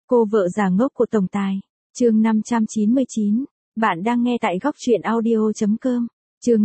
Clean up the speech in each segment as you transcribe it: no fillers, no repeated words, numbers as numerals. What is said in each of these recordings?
Cô vợ già ngốc của tổng tài. Chương 599. Bạn đang nghe tại góc truyện audio.com. Chương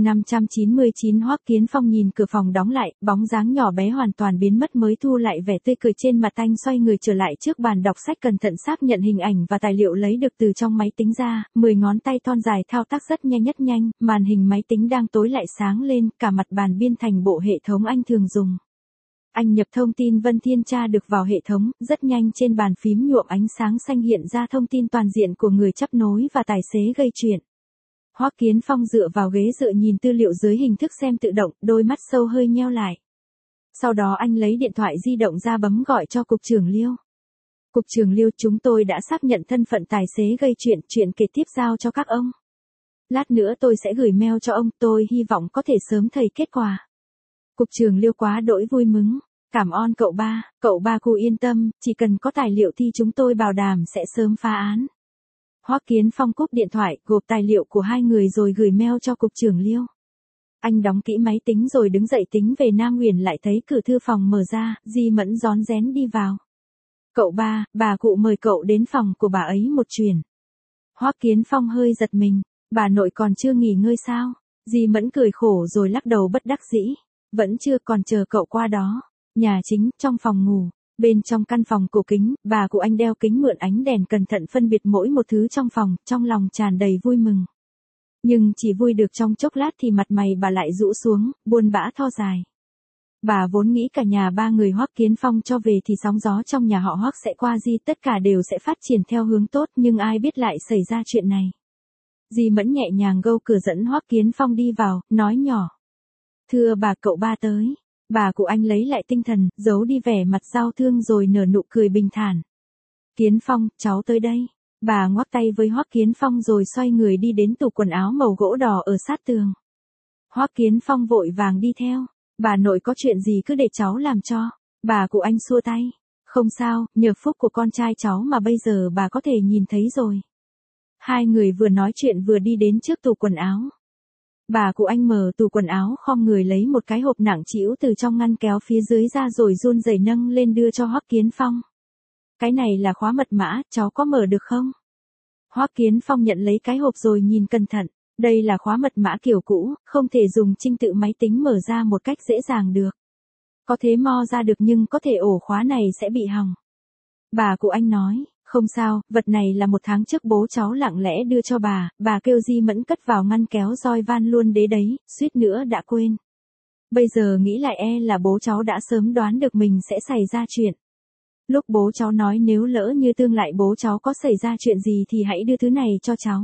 599. Hoắc Kiến Phong nhìn cửa phòng đóng lại, bóng dáng nhỏ bé hoàn toàn biến mất mới thu lại vẻ tươi cười trên mặt anh, xoay người trở lại trước bàn đọc sách, cẩn thận xác nhận hình ảnh và tài liệu lấy được từ trong máy tính ra, 10 ngón tay thon dài thao tác rất nhanh, màn hình máy tính đang tối lại sáng lên, cả mặt bàn biên thành bộ hệ thống anh thường dùng. Anh nhập thông tin Vân Thiên tra được vào hệ thống, rất nhanh trên bàn phím nhuộm ánh sáng xanh hiện ra thông tin toàn diện của người chấp nối và tài xế gây chuyện. Hoắc Kiến Phong dựa vào ghế dựa nhìn tư liệu dưới hình thức xem tự động, đôi mắt sâu hơi nheo lại. Sau đó anh lấy điện thoại di động ra bấm gọi cho Cục trưởng Liêu. Cục trưởng Liêu, chúng tôi đã xác nhận thân phận tài xế gây chuyện kế tiếp giao cho các ông. Lát nữa tôi sẽ gửi mail cho ông, tôi hy vọng có thể sớm thấy kết quả. Cục trưởng Liêu quá đỗi vui mừng. Cảm ơn cậu ba cô yên tâm, chỉ cần có tài liệu thì chúng tôi bảo đảm sẽ sớm phá án. Hoắc Kiến Phong cúp điện thoại, gộp tài liệu của hai người rồi gửi mail cho Cục trưởng Liêu. Anh đóng kỹ máy tính rồi đứng dậy tính về Nam Uyển, lại thấy cửa thư phòng mở ra, Di Mẫn rón rén đi vào. Cậu ba, bà cụ mời cậu đến phòng của bà ấy một chuyến. Hoắc Kiến Phong hơi giật mình, bà nội còn chưa nghỉ ngơi sao? Di Mẫn cười khổ rồi lắc đầu bất đắc dĩ. Vẫn chưa, còn chờ cậu qua đó. Nhà chính, trong phòng ngủ. Bên trong căn phòng cổ kính, bà cụ anh đeo kính mượn ánh đèn cẩn thận phân biệt mỗi một thứ trong phòng, trong lòng tràn đầy vui mừng. Nhưng chỉ vui được trong chốc lát thì mặt mày bà lại rũ xuống, buồn bã tho dài. Bà vốn nghĩ cả nhà ba người Hoắc Kiến Phong cho về thì sóng gió trong nhà họ Hoắc sẽ qua di, tất cả đều sẽ phát triển theo hướng tốt, nhưng ai biết lại xảy ra chuyện này. Di Mẫn nhẹ nhàng gâu cửa dẫn Hoắc Kiến Phong đi vào, nói nhỏ. Thưa bà, cậu ba tới. Bà cụ anh lấy lại tinh thần, giấu đi vẻ mặt đau thương rồi nở nụ cười bình thản. Kiến Phong, cháu tới đây. Bà ngoắc tay với Hoắc Kiến Phong rồi xoay người đi đến tủ quần áo màu gỗ đỏ ở sát tường. Hoắc Kiến Phong vội vàng đi theo. Bà nội có chuyện gì cứ để cháu làm cho. Bà cụ anh xua tay. Không sao, nhờ phúc của con trai cháu mà bây giờ bà có thể nhìn thấy rồi. Hai người vừa nói chuyện vừa đi đến trước tủ quần áo. Bà cụ anh mở tủ quần áo, khom người lấy một cái hộp nặng trĩu từ trong ngăn kéo phía dưới ra rồi run rẩy nâng lên đưa cho Hoắc Kiến Phong. Cái này là khóa mật mã, cháu có mở được không? Hoắc Kiến Phong nhận lấy cái hộp rồi nhìn cẩn thận. Đây là khóa mật mã kiểu cũ, không thể dùng trinh tự máy tính mở ra một cách dễ dàng được. Có thể mo ra được nhưng có thể ổ khóa này sẽ bị hỏng. Bà cụ anh nói. Không sao, vật này là 1 tháng trước bố cháu lặng lẽ đưa cho bà kêu Di Mẫn cất vào ngăn kéo roi van luôn đấy, suýt nữa đã quên. Bây giờ nghĩ lại là bố cháu đã sớm đoán được mình sẽ xảy ra chuyện. Lúc bố cháu nói nếu lỡ như tương lai bố cháu có xảy ra chuyện gì thì hãy đưa thứ này cho cháu.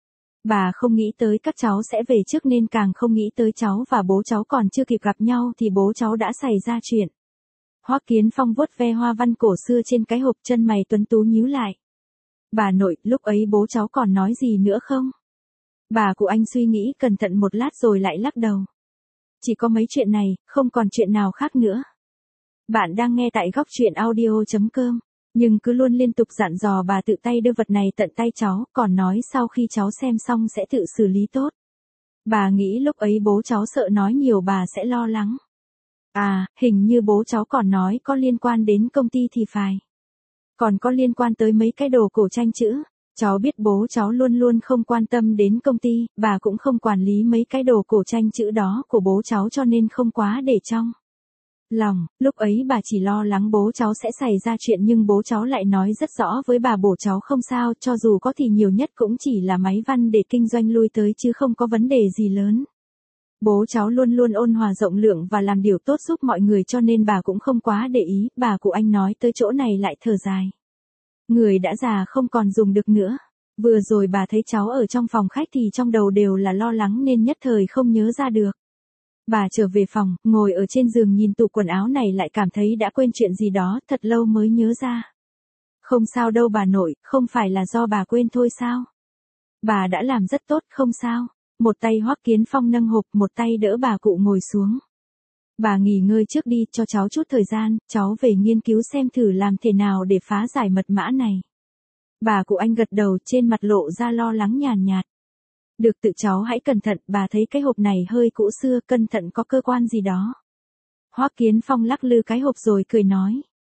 Bà không nghĩ tới các cháu sẽ về trước nên càng không nghĩ tới cháu và bố cháu còn chưa kịp gặp nhau thì bố cháu đã xảy ra chuyện. Hoắc Kiến Phong vuốt ve hoa văn cổ xưa trên cái hộp, chân mày tuấn tú nhíu lại. Bà nội, lúc ấy bố cháu còn nói gì nữa không? Bà cụ anh suy nghĩ cẩn thận một lát rồi lại lắc đầu. Chỉ có mấy chuyện này, không còn chuyện nào khác nữa. Bạn đang nghe tại góc truyện audio.com, nhưng cứ luôn liên tục dặn dò bà tự tay đưa vật này tận tay cháu, còn nói sau khi cháu xem xong sẽ tự xử lý tốt. Bà nghĩ lúc ấy bố cháu sợ nói nhiều bà sẽ lo lắng. À, hình như bố cháu còn nói có liên quan đến công ty thì phải. Còn có liên quan tới mấy cái đồ cổ tranh chữ. Cháu biết bố cháu luôn luôn không quan tâm đến công ty, bà cũng không quản lý mấy cái đồ cổ tranh chữ đó của bố cháu cho nên không quá để trong lòng. Lúc ấy bà chỉ lo lắng bố cháu sẽ xảy ra chuyện nhưng bố cháu lại nói rất rõ với bà bố cháu không sao, cho dù có thì nhiều nhất cũng chỉ là máy văn để kinh doanh lui tới chứ không có vấn đề gì lớn. Bố cháu luôn luôn ôn hòa rộng lượng và làm điều tốt giúp mọi người cho nên bà cũng không quá để ý. Bà cụ anh nói tới chỗ này lại thở dài. Người đã già không còn dùng được nữa. Vừa rồi bà thấy cháu ở trong phòng khách thì trong đầu đều là lo lắng nên nhất thời không nhớ ra được. Bà trở về phòng, ngồi ở trên giường nhìn tủ quần áo này lại cảm thấy đã quên chuyện gì đó, thật lâu mới nhớ ra. Không sao đâu bà nội, không phải là do bà quên thôi sao? Bà đã làm rất tốt, không sao. Một tay Hoắc Kiến Phong nâng hộp, một tay đỡ bà cụ ngồi xuống. Bà nghỉ ngơi trước đi, cho cháu chút thời gian, cháu về nghiên cứu xem thử làm thế nào để phá giải mật mã này. Bà cụ anh gật đầu, trên mặt lộ ra lo lắng nhàn nhạt. Được, tự cháu hãy cẩn thận, bà thấy cái hộp này hơi cũ xưa, cẩn thận có cơ quan gì đó. Hoắc Kiến Phong lắc lư cái hộp rồi cười nói.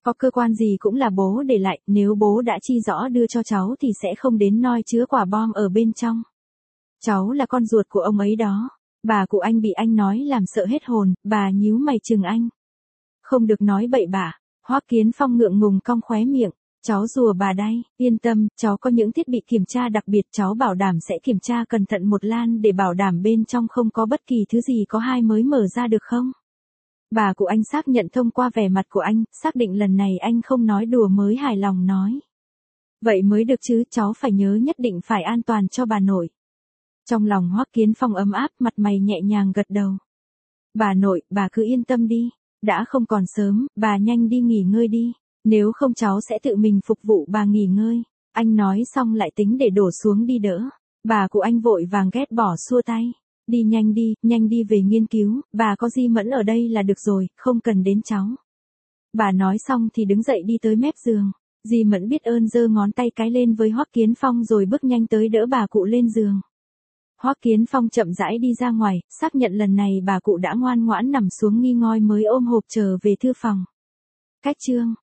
Có cơ quan gì cũng là bố để lại, nếu bố đã chi rõ đưa cho cháu thì sẽ không đến noi chứa quả bom ở bên trong. Cháu là con ruột của ông ấy đó. Bà cụ anh bị anh nói làm sợ hết hồn, bà nhíu mày chừng anh. Không được nói bậy bạ. Hoắc Kiến Phong ngượng ngùng cong khóe miệng. Cháu rùa bà đây, yên tâm, cháu có những thiết bị kiểm tra đặc biệt, cháu bảo đảm sẽ kiểm tra cẩn thận một lan để bảo đảm bên trong không có bất kỳ thứ gì có hai mới mở ra được không? Bà cụ anh xác nhận thông qua vẻ mặt của anh, xác định lần này anh không nói đùa mới hài lòng nói. Vậy mới được chứ, cháu phải nhớ nhất định phải an toàn cho bà nội. Trong lòng Hoắc Kiến Phong ấm áp, mặt mày nhẹ nhàng gật đầu. Bà nội, bà cứ yên tâm đi, đã không còn sớm, bà nhanh đi nghỉ ngơi đi, nếu không cháu sẽ tự mình phục vụ bà nghỉ ngơi. Anh nói xong lại tính để đổ xuống đi đỡ. Bà cụ anh vội vàng ghét bỏ xua tay. Đi nhanh đi về nghiên cứu, bà có Di Mẫn ở đây là được rồi, không cần đến cháu. Bà nói xong thì đứng dậy đi tới mép giường. Di Mẫn biết ơn giơ ngón tay cái lên với Hoắc Kiến Phong rồi bước nhanh tới đỡ bà cụ lên giường. Hoắc Kiến Phong chậm rãi đi ra ngoài, xác nhận lần này bà cụ đã ngoan ngoãn nằm xuống nghi ngơi mới ôm hộp trở về thư phòng. Cách chương